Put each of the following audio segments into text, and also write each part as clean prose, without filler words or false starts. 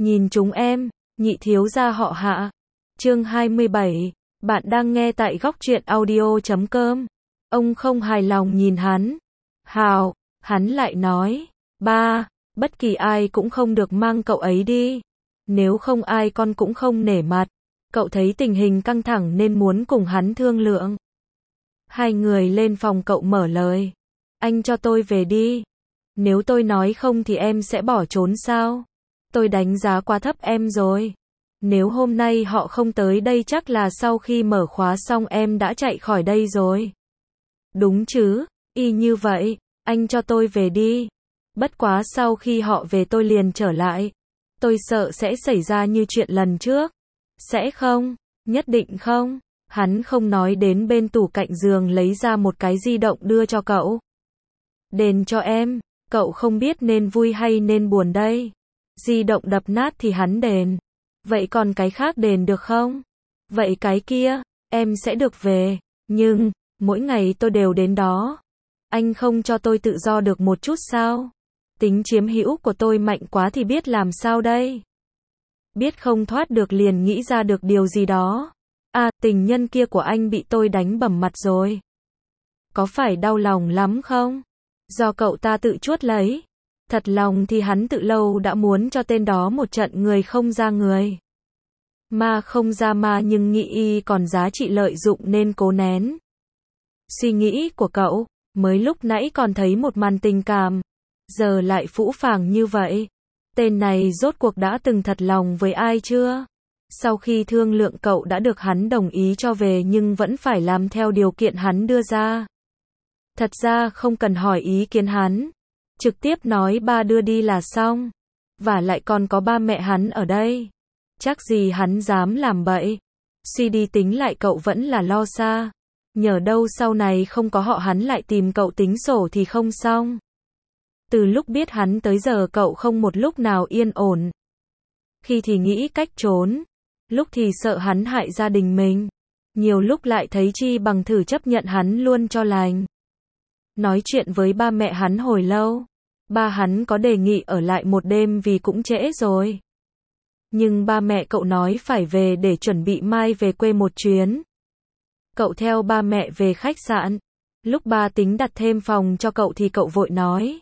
Nhìn chúng em, nhị thiếu gia họ Hạ. Chương 27, bạn đang nghe tại góc truyện audio.com. Ông không hài lòng nhìn hắn. Hào, hắn lại nói, ba, bất kỳ ai cũng không được mang cậu ấy đi. Nếu không ai con cũng không nể mặt. Cậu thấy tình hình căng thẳng nên muốn cùng hắn thương lượng. Hai người lên phòng cậu mở lời. Anh cho tôi về đi. Nếu tôi nói không thì em sẽ bỏ trốn sao? Tôi đánh giá quá thấp em rồi. Nếu hôm nay họ không tới đây chắc là sau khi mở khóa xong em đã chạy khỏi đây rồi. Đúng chứ, y như vậy, anh cho tôi về đi. Bất quá sau khi họ về tôi liền trở lại. Tôi sợ sẽ xảy ra như chuyện lần trước. Sẽ không? Nhất định không? Hắn không nói đến bên tủ cạnh giường lấy ra một cái di động đưa cho cậu. Đền cho em, cậu không biết nên vui hay nên buồn đây. Di động đập nát thì hắn đền. Vậy còn cái khác đền được không? Vậy cái kia, em sẽ được về. Nhưng, mỗi ngày tôi đều đến đó. Anh không cho tôi tự do được một chút sao? Tính chiếm hữu của tôi mạnh quá thì biết làm sao đây? Biết không thoát được liền nghĩ ra được điều gì đó. À, tình nhân kia của anh bị tôi đánh bầm mặt rồi. Có phải đau lòng lắm không? Do cậu ta tự chuốt lấy. Thật lòng thì hắn tự lâu đã muốn cho tên đó một trận người không ra người. Ma không ra ma nhưng nghĩ y còn giá trị lợi dụng nên cố nén. Suy nghĩ của cậu, mới lúc nãy còn thấy một màn tình cảm. Giờ lại phũ phàng như vậy. Tên này rốt cuộc đã từng thật lòng với ai chưa? Sau khi thương lượng cậu đã được hắn đồng ý cho về nhưng vẫn phải làm theo điều kiện hắn đưa ra. Thật ra không cần hỏi ý kiến hắn. Trực tiếp nói ba đưa đi là xong. Và lại còn có ba mẹ hắn ở đây. Chắc gì hắn dám làm bậy. Suy đi tính lại cậu vẫn là lo xa. Nhờ đâu sau này không có họ hắn lại tìm cậu tính sổ thì không xong. Từ lúc biết hắn tới giờ cậu không một lúc nào yên ổn. Khi thì nghĩ cách trốn. Lúc thì sợ hắn hại gia đình mình. Nhiều lúc lại thấy chi bằng thử chấp nhận hắn luôn cho lành. Nói chuyện với ba mẹ hắn hồi lâu. Ba hắn có đề nghị ở lại một đêm vì cũng trễ rồi. Nhưng ba mẹ cậu nói phải về để chuẩn bị mai về quê một chuyến. Cậu theo ba mẹ về khách sạn. Lúc ba tính đặt thêm phòng cho cậu thì cậu vội nói.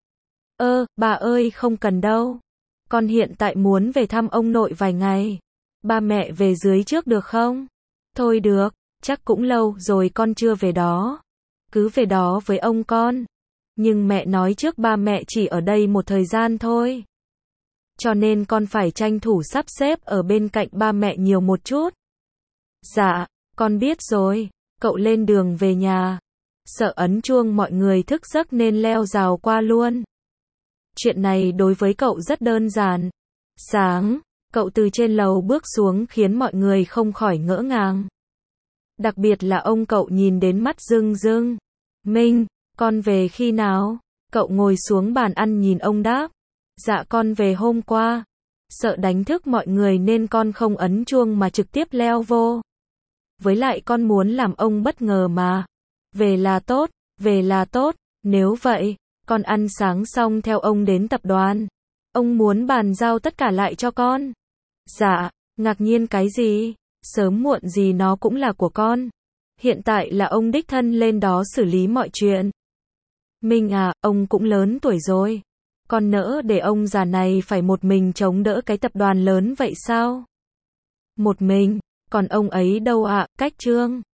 Bà ơi không cần đâu. Con hiện tại muốn về thăm ông nội vài ngày. Ba mẹ về dưới trước được không? Thôi được, chắc cũng lâu rồi con chưa về đó. Cứ về đó với ông con. Nhưng mẹ nói trước ba mẹ chỉ ở đây một thời gian thôi. Cho nên con phải tranh thủ sắp xếp ở bên cạnh ba mẹ nhiều một chút. Dạ, con biết rồi. Cậu lên đường về nhà. Sợ ấn chuông mọi người thức giấc nên leo rào qua luôn. Chuyện này đối với cậu rất đơn giản. Sáng, cậu từ trên lầu bước xuống khiến mọi người không khỏi ngỡ ngàng. Đặc biệt là ông cậu nhìn đến mắt rưng rưng. Minh, con về khi nào? Cậu ngồi xuống bàn ăn nhìn ông đáp. Dạ con về hôm qua. Sợ đánh thức mọi người nên con không ấn chuông mà trực tiếp leo vô. Với lại con muốn làm ông bất ngờ mà. Về là tốt, về là tốt. Nếu vậy, con ăn sáng xong theo ông đến tập đoàn. Ông muốn bàn giao tất cả lại cho con. Dạ, ngạc nhiên cái gì? Sớm muộn gì nó cũng là của con. Hiện tại là ông đích thân lên đó xử lý mọi chuyện. Minh à, ông cũng lớn tuổi rồi. Con nỡ để ông già này phải một mình chống đỡ cái tập đoàn lớn vậy sao? Một mình, còn ông ấy đâu ạ? Cách Trương.